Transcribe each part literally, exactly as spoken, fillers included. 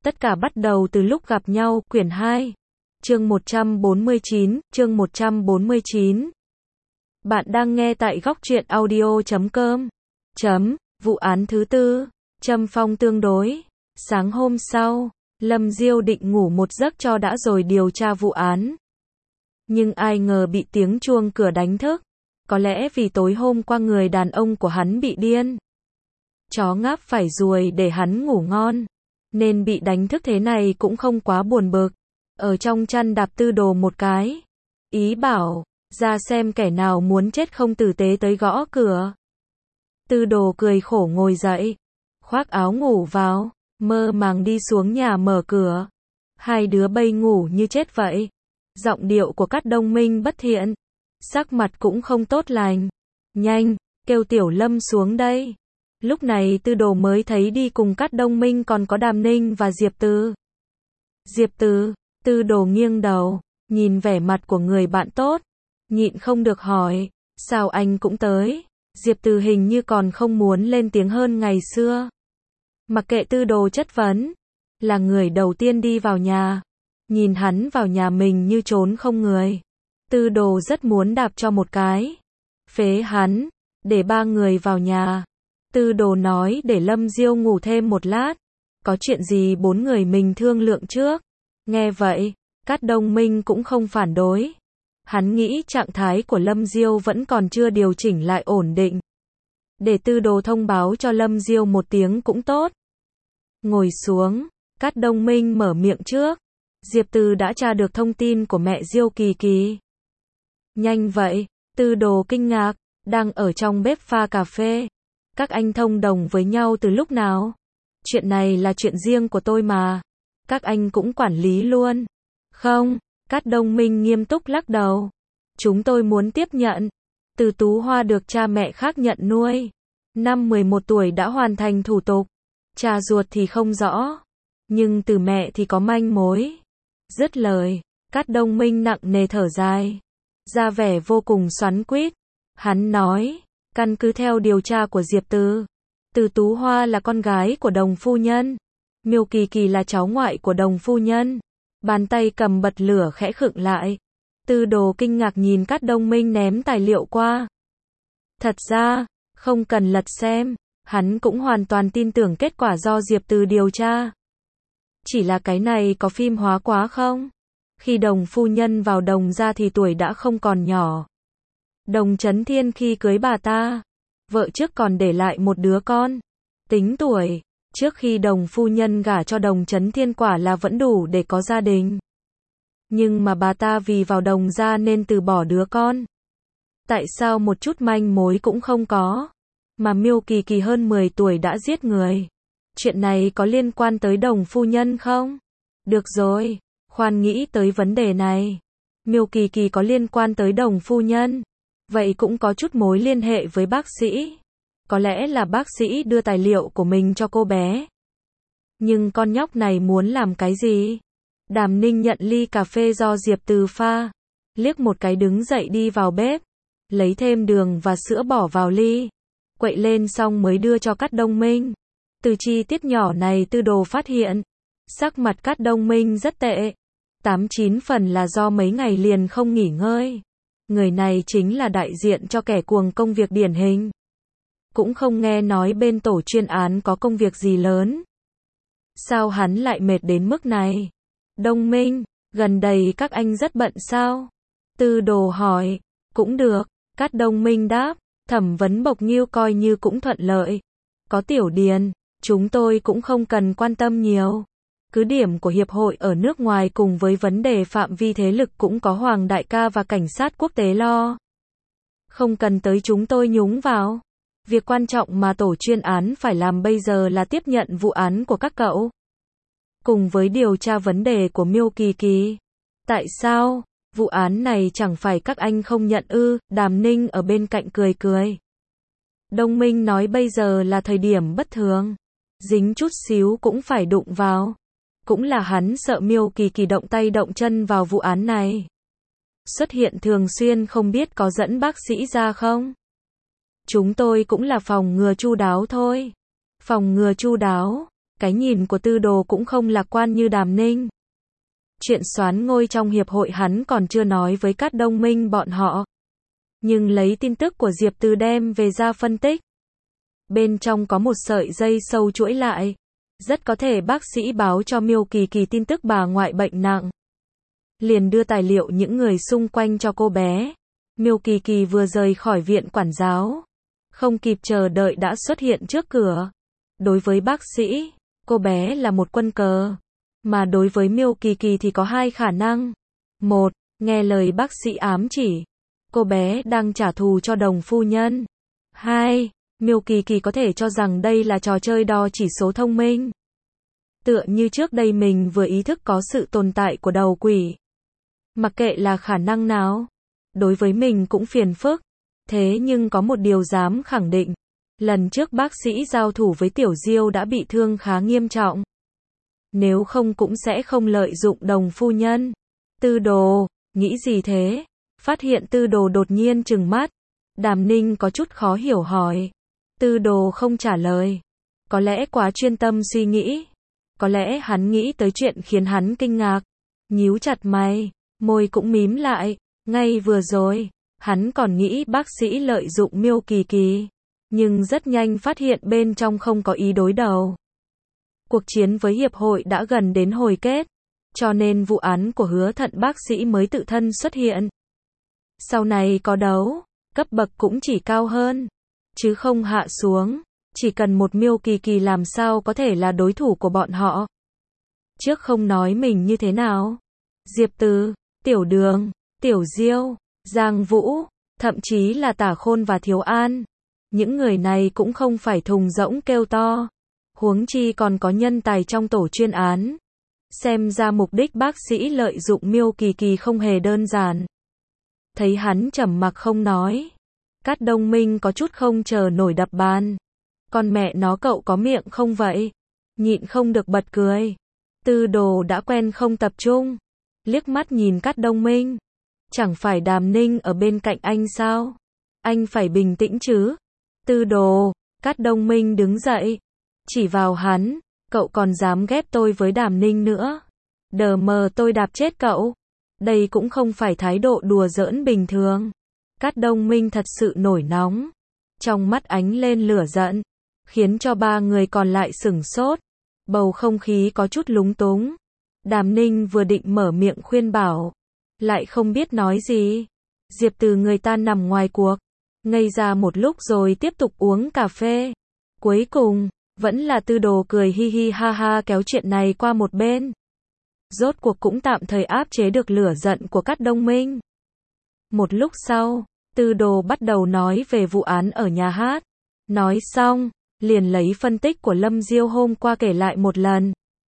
Tất cả bắt đầu từ lúc gặp nhau, quyển hai. Chương một trăm bốn mươi chín, chương một trăm bốn mươi chín. Bạn đang nghe tại góc truyện audio chấm com. Chấm, vụ án thứ tư, Trâm Phong tương đối. Sáng hôm sau, Lâm Diêu định ngủ một giấc cho đã rồi điều tra vụ án. Nhưng ai ngờ bị tiếng chuông cửa đánh thức. Có lẽ vì tối hôm qua người đàn ông của hắn bị điên. Chó ngáp phải ruồi để hắn ngủ ngon. Nên bị đánh thức thế này cũng không quá buồn bực. Ở trong chăn đạp Tư Đồ một cái. Ý bảo, ra xem kẻ nào muốn chết không tử tế tới gõ cửa. Tư Đồ cười khổ ngồi dậy. Khoác áo ngủ vào, mơ màng đi xuống nhà mở cửa. Hai đứa bay ngủ như chết vậy. Giọng điệu của Cát Đông Minh bất thiện. Sắc mặt cũng không tốt lành. Nhanh, kêu Tiểu Lâm xuống đây. Lúc này Tư Đồ mới thấy đi cùng Cát Đông Minh còn có Đàm Ninh và Diệp Từ. Diệp Từ, Tư Đồ nghiêng đầu, nhìn vẻ mặt của người bạn tốt, nhịn không được hỏi, sao anh cũng tới? Diệp Từ hình như còn không muốn lên tiếng hơn ngày xưa. Mặc kệ Tư Đồ chất vấn, là người đầu tiên đi vào nhà, nhìn hắn vào nhà mình như trốn không người. Tư Đồ rất muốn đạp cho một cái, phế hắn, để ba người vào nhà. Tư Đồ nói để Lâm Diêu ngủ thêm một lát, có chuyện gì bốn người mình thương lượng trước. Nghe vậy, Cát Đông Minh cũng không phản đối. Hắn nghĩ trạng thái của Lâm Diêu vẫn còn chưa điều chỉnh lại ổn định. Để Tư Đồ thông báo cho Lâm Diêu một tiếng cũng tốt. Ngồi xuống, Cát Đông Minh mở miệng trước. Diệp Từ đã tra được thông tin của mẹ Diêu Kỳ Kỳ. Nhanh vậy, Tư Đồ kinh ngạc, đang ở trong bếp pha cà phê. Các anh thông đồng với nhau từ lúc nào? Chuyện này là chuyện riêng của tôi mà. Các anh cũng quản lý luôn. Không, Cát Đông Minh nghiêm túc lắc đầu. Chúng tôi muốn tiếp nhận. Từ Tú Hoa được cha mẹ khác nhận nuôi. Năm mười một tuổi đã hoàn thành thủ tục. Cha ruột thì không rõ. Nhưng từ mẹ thì có manh mối. Dứt lời, Cát Đông Minh nặng nề thở dài. Ra vẻ vô cùng xoắn quýt. Hắn nói, căn cứ theo điều tra của Diệp Từ, Từ Tú Hoa là con gái của Đồng phu nhân. Miêu Kỳ Kỳ là cháu ngoại của Đồng phu nhân. Bàn tay cầm bật lửa khẽ khựng lại. Tư Đồ kinh ngạc nhìn Cát Đông Minh ném tài liệu qua. Thật ra, không cần lật xem, hắn cũng hoàn toàn tin tưởng kết quả do Diệp Từ điều tra. Chỉ là cái này có phim hóa quá không? Khi Đồng phu nhân vào Đồng gia thì tuổi đã không còn nhỏ. Đồng Chấn Thiên khi cưới bà ta, vợ trước còn để lại một đứa con. Tính tuổi, trước khi Đồng phu nhân gả cho Đồng Chấn Thiên quả là vẫn đủ để có gia đình. Nhưng mà bà ta vì vào Đồng gia nên từ bỏ đứa con. Tại sao một chút manh mối cũng không có? Mà Miêu Kỳ Kỳ hơn mười tuổi đã giết người. Chuyện này có liên quan tới Đồng phu nhân không? Được rồi, khoan nghĩ tới vấn đề này. Miêu Kỳ Kỳ có liên quan tới Đồng phu nhân. Vậy cũng có chút mối liên hệ với bác sĩ. Có lẽ là bác sĩ đưa tài liệu của mình cho cô bé. Nhưng con nhóc này muốn làm cái gì? Đàm Ninh nhận ly cà phê do Diệp Từ pha. Liếc một cái đứng dậy đi vào bếp. Lấy thêm đường và sữa bỏ vào ly. Quậy lên xong mới đưa cho Cát Đông Minh. Từ chi tiết nhỏ này Tư Đồ phát hiện. Sắc mặt Cát Đông Minh rất tệ. Tám chín phần là do mấy ngày liền không nghỉ ngơi. Người này chính là đại diện cho kẻ cuồng công việc điển hình. Cũng không nghe nói bên tổ chuyên án có công việc gì lớn. Sao hắn lại mệt đến mức này? Đông Minh, gần đây các anh rất bận sao? Tư Đồ hỏi. Cũng được, Cát Đông Minh đáp. Thẩm vấn Bộc Nghiêu coi như cũng thuận lợi. Có Tiểu Điền, chúng tôi cũng không cần quan tâm nhiều. Cứ điểm của hiệp hội ở nước ngoài cùng với vấn đề phạm vi thế lực cũng có Hoàng đại ca và cảnh sát quốc tế lo. Không cần tới chúng tôi nhúng vào. Việc quan trọng mà tổ chuyên án phải làm bây giờ là tiếp nhận vụ án của các cậu. Cùng với điều tra vấn đề của Miêu Kỳ Kỳ. Tại sao? Vụ án này chẳng phải các anh không nhận ư? Đàm Ninh ở bên cạnh cười cười. Đông Minh nói bây giờ là thời điểm bất thường. Dính chút xíu cũng phải đụng vào. Cũng là hắn sợ Miêu Kỳ Kỳ động tay động chân vào vụ án này. Xuất hiện thường xuyên không biết có dẫn bác sĩ ra không? Chúng tôi cũng là phòng ngừa chu đáo thôi. Phòng ngừa chu đáo. Cái nhìn của Tư Đồ cũng không lạc quan như Đàm Ninh. Chuyện soán ngôi trong hiệp hội hắn còn chưa nói với các đồng minh bọn họ. Nhưng lấy tin tức của Diệp Từ đem về ra phân tích. Bên trong có một sợi dây sâu chuỗi lại. Rất có thể bác sĩ báo cho Miêu Kỳ Kỳ tin tức bà ngoại bệnh nặng. Liền đưa tài liệu những người xung quanh cho cô bé. Miêu Kỳ Kỳ vừa rời khỏi viện quản giáo. Không kịp chờ đợi đã xuất hiện trước cửa. Đối với bác sĩ, cô bé là một quân cờ. Mà đối với Miêu Kỳ Kỳ thì có hai khả năng. Một, nghe lời bác sĩ ám chỉ. Cô bé đang trả thù cho Đồng phu nhân. Hai, Miêu Kỳ Kỳ có thể cho rằng đây là trò chơi đo chỉ số thông minh. Tựa như trước đây mình vừa ý thức có sự tồn tại của đầu quỷ. Mặc kệ là khả năng nào, đối với mình cũng phiền phức. Thế nhưng có một điều dám khẳng định. Lần trước bác sĩ giao thủ với Tiểu Diêu đã bị thương khá nghiêm trọng. Nếu không cũng sẽ không lợi dụng Đồng phu nhân. Tư Đồ, nghĩ gì thế? Phát hiện Tư Đồ đột nhiên trừng mắt. Đàm Ninh có chút khó hiểu hỏi. Tư Đồ không trả lời. Có lẽ quá chuyên tâm suy nghĩ. Có lẽ hắn nghĩ tới chuyện khiến hắn kinh ngạc. Nhíu chặt mày, môi cũng mím lại. Ngay vừa rồi, hắn còn nghĩ bác sĩ lợi dụng Miêu Kỳ Kỳ. Nhưng rất nhanh phát hiện bên trong không có ý đối đầu. Cuộc chiến với hiệp hội đã gần đến hồi kết. Cho nên vụ án của Hứa Thận bác sĩ mới tự thân xuất hiện. Sau này có đấu, cấp bậc cũng chỉ cao hơn. Chứ không hạ xuống. Chỉ cần một Miêu Kỳ Kỳ làm sao có thể là đối thủ của bọn họ. Trước không nói mình như thế nào. Diệp Từ, Tiểu Đường, Tiểu Diêu, Giang Vũ, thậm chí là Tả Khôn và Thiếu An. Những người này cũng không phải thùng rỗng kêu to. Huống chi còn có nhân tài trong tổ chuyên án. Xem ra mục đích bác sĩ lợi dụng Miêu Kỳ Kỳ không hề đơn giản. Thấy hắn trầm mặc không nói. Cát Đông Minh có chút không chờ nổi đập bàn. Con mẹ nó cậu có miệng không vậy? Nhịn không được bật cười. Tư Đồ đã quen không tập trung. Liếc mắt nhìn Cát Đông Minh. Chẳng phải Đàm Ninh ở bên cạnh anh sao? Anh phải bình tĩnh chứ. Tư Đồ, Cát Đông Minh đứng dậy. Chỉ vào hắn. Cậu còn dám ghép tôi với Đàm Ninh nữa. Đờ mờ tôi đạp chết cậu. Đây cũng không phải thái độ đùa giỡn bình thường. Cát Đông Minh thật sự nổi nóng. Trong mắt ánh lên lửa giận. Khiến cho ba người còn lại sửng sốt. Bầu không khí có chút lúng túng. Đàm Ninh vừa định mở miệng khuyên bảo. Lại không biết nói gì. Diệp Từ người ta nằm ngoài cuộc. Ngây ra một lúc rồi tiếp tục uống cà phê. Cuối cùng, vẫn là Tư Đồ cười hi hi ha ha kéo chuyện này qua một bên. Rốt cuộc cũng tạm thời áp chế được lửa giận của Cát Đông Minh. Một lúc sau, Tư Đồ bắt đầu nói về vụ án ở nhà hát. Nói xong, liền lấy phân tích của Lâm Diêu hôm qua kể lại một lần.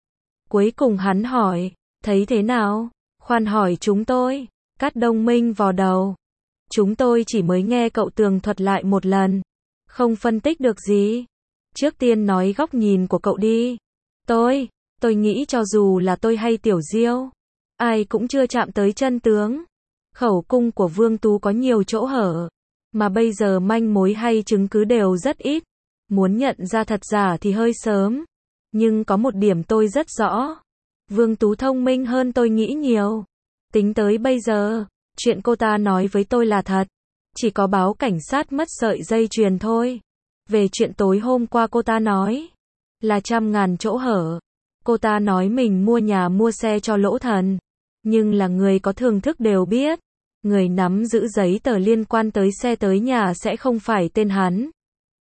Cuối cùng hắn hỏi, thấy thế nào? Khoan hỏi chúng tôi. Cát Đông Minh vò đầu. Chúng tôi chỉ mới nghe cậu tường thuật lại một lần. Không phân tích được gì. Trước tiên nói góc nhìn của cậu đi. Tôi, tôi nghĩ cho dù là tôi hay Tiểu Diêu, ai cũng chưa chạm tới chân tướng. Khẩu cung của Vương Tú có nhiều chỗ hở. Mà bây giờ manh mối hay chứng cứ đều rất ít. Muốn nhận ra thật giả thì hơi sớm. Nhưng có một điểm tôi rất rõ. Vương Tú thông minh hơn tôi nghĩ nhiều. Tính tới bây giờ, chuyện cô ta nói với tôi là thật. Chỉ có báo cảnh sát mất sợi dây chuyền thôi. Về chuyện tối hôm qua cô ta nói là trăm ngàn chỗ hở. Cô ta nói mình mua nhà mua xe cho Lỗ Thần. Nhưng là người có thường thức đều biết. Người nắm giữ giấy tờ liên quan tới xe tới nhà sẽ không phải tên hắn.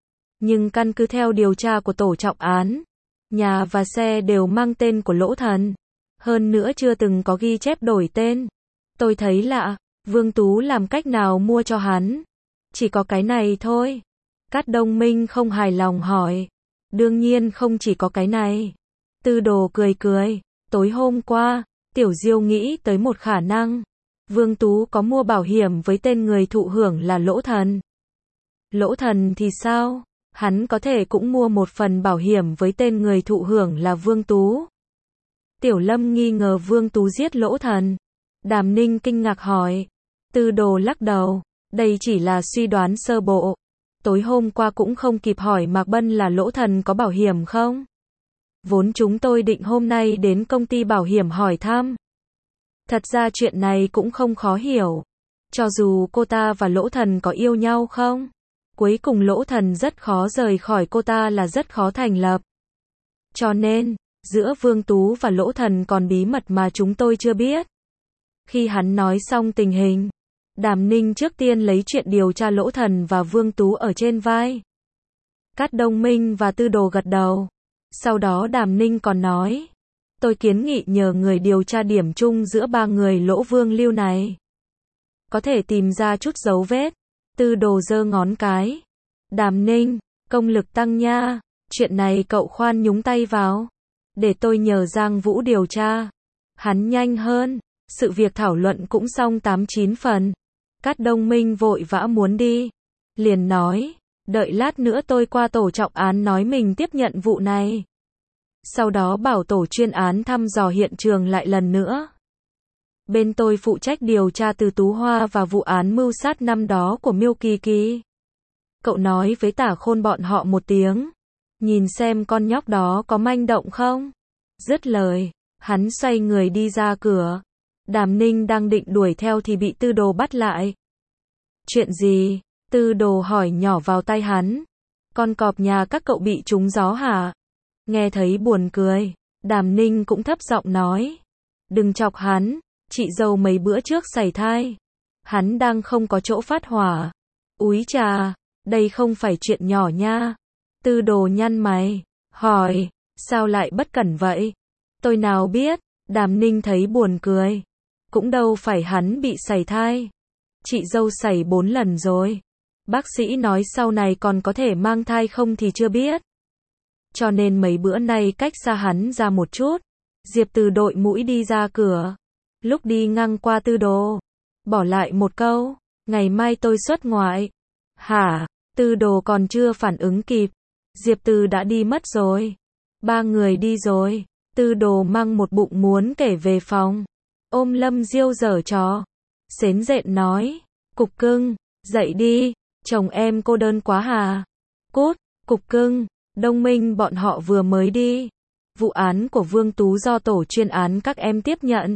Nhưng căn cứ theo điều tra của tổ trọng án, nhà và xe đều mang tên của Lỗ Thần. Hơn nữa chưa từng có ghi chép đổi tên. Tôi thấy lạ, Vương Tú làm cách nào mua cho hắn? Chỉ có cái này thôi. Cát Đông Minh không hài lòng hỏi. Đương nhiên không chỉ có cái này. Tư Đồ cười cười. Tối hôm qua, Tiểu Diêu nghĩ tới một khả năng. Vương Tú có mua bảo hiểm với tên người thụ hưởng là Lỗ Thần. Lỗ Thần thì sao? Hắn có thể cũng mua một phần bảo hiểm với tên người thụ hưởng là Vương Tú. Tiểu Lâm nghi ngờ Vương Tú giết Lỗ Thần. Đàm Ninh kinh ngạc hỏi. Tư Đồ lắc đầu. Đây chỉ là suy đoán sơ bộ. Tối hôm qua cũng không kịp hỏi Mạc Bân là Lỗ Thần có bảo hiểm không? Vốn chúng tôi định hôm nay đến công ty bảo hiểm hỏi thăm. Thật ra chuyện này cũng không khó hiểu. Cho dù cô ta và Lỗ Thần có yêu nhau không, cuối cùng Lỗ Thần rất khó rời khỏi cô ta là rất khó thành lập. Cho nên, giữa Vương Tú và Lỗ Thần còn bí mật mà chúng tôi chưa biết. Khi hắn nói xong tình hình, Đàm Ninh trước tiên lấy chuyện điều tra Lỗ Thần và Vương Tú ở trên vai. Cát Đông Minh và Tư Đồ gật đầu. Sau đó Đàm Ninh còn nói, tôi kiến nghị nhờ người điều tra điểm chung giữa ba người Lỗ Vương Lưu này. Có thể tìm ra chút dấu vết. Tư Đồ giơ ngón cái. Đàm Ninh, công lực tăng nha. Chuyện này cậu khoan nhúng tay vào. Để tôi nhờ Giang Vũ điều tra. Hắn nhanh hơn. Sự việc thảo luận cũng xong tám chín phần. Cát Đông Minh vội vã muốn đi. Liền nói, đợi lát nữa tôi qua tổ trọng án nói mình tiếp nhận vụ này. Sau đó bảo tổ chuyên án thăm dò hiện trường lại lần nữa. Bên tôi phụ trách điều tra từ Tú Hoa và vụ án mưu sát năm đó của Miêu Kỳ Kỳ. Cậu nói với Tả Khôn bọn họ một tiếng. Nhìn xem con nhóc đó có manh động không? Dứt lời, hắn xoay người đi ra cửa. Đàm Ninh đang định đuổi theo thì bị Tư Đồ bắt lại. Chuyện gì? Tư Đồ hỏi nhỏ vào tai hắn. Con cọp nhà các cậu bị trúng gió hả? Nghe thấy buồn cười, Đàm Ninh cũng thấp giọng nói. Đừng chọc hắn, chị dâu mấy bữa trước sảy thai. Hắn đang không có chỗ phát hỏa. Úi chà, đây không phải chuyện nhỏ nha. Tư Đồ nhăn mày, hỏi, sao lại bất cẩn vậy? Tôi nào biết, Đàm Ninh thấy buồn cười. Cũng đâu phải hắn bị sảy thai. Chị dâu sảy bốn lần rồi. Bác sĩ nói sau này còn có thể mang thai không thì chưa biết. Cho nên mấy bữa nay cách xa hắn ra một chút. Diệp Từ đội mũi đi ra cửa. Lúc đi ngang qua Tư Đồ, bỏ lại một câu, ngày mai tôi xuất ngoại. Hả? Tư Đồ còn chưa phản ứng kịp. Diệp Từ đã đi mất rồi. Ba người đi rồi. Tư Đồ mang một bụng muốn kể về phòng. Ôm Lâm Diêu giở trò. Xến rện nói, cục cưng, dậy đi, chồng em cô đơn quá hà. Cút, cục cưng, Đông Minh bọn họ vừa mới đi. Vụ án của Vương Tú do tổ chuyên án các em tiếp nhận.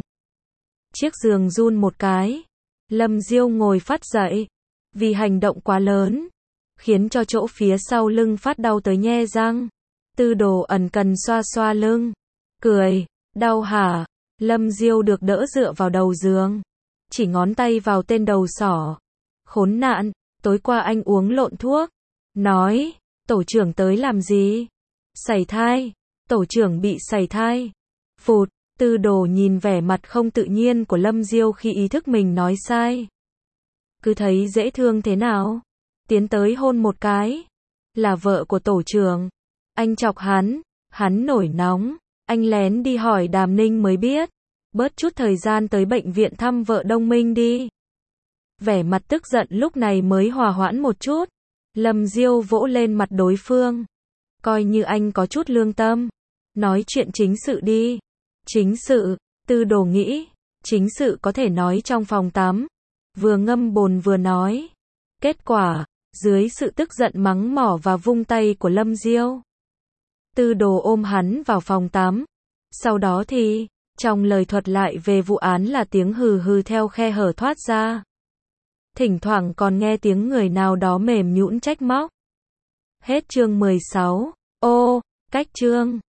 Chiếc giường run một cái. Lâm Diêu ngồi phát dậy. Vì hành động quá lớn, khiến cho chỗ phía sau lưng phát đau tới nhe răng. Tư Đồ ẩn cần xoa xoa lưng. Cười, đau hả? Lâm Diêu được đỡ dựa vào đầu giường. Chỉ ngón tay vào tên đầu sỏ. Khốn nạn, tối qua anh uống lộn thuốc. Nói, tổ trưởng tới làm gì? Sảy thai. Tổ trưởng bị sảy thai. Phụt, Tư Đồ nhìn vẻ mặt không tự nhiên của Lâm Diêu khi ý thức mình nói sai. Cứ thấy dễ thương thế nào? Tiến tới hôn một cái. Là vợ của tổ trưởng. Anh chọc hắn. Hắn nổi nóng. Anh lén đi hỏi Đàm Ninh mới biết. Bớt chút thời gian tới bệnh viện thăm vợ Đông Minh đi. Vẻ mặt tức giận lúc này mới hòa hoãn một chút. Lâm Diêu vỗ lên mặt đối phương. Coi như anh có chút lương tâm. Nói chuyện chính sự đi. Chính sự, Tư Đồ nghĩ. Chính sự có thể nói trong phòng tắm. Vừa ngâm bồn vừa nói. Kết quả, dưới sự tức giận mắng mỏ và vung tay của Lâm Diêu, Tư Đồ ôm hắn vào phòng tắm. Sau đó thì, trong lời thuật lại về vụ án là tiếng hừ hừ theo khe hở thoát ra. Thỉnh thoảng còn nghe tiếng người nào đó mềm nhũn trách móc. Hết chương mười sáu. Ô, cách chương.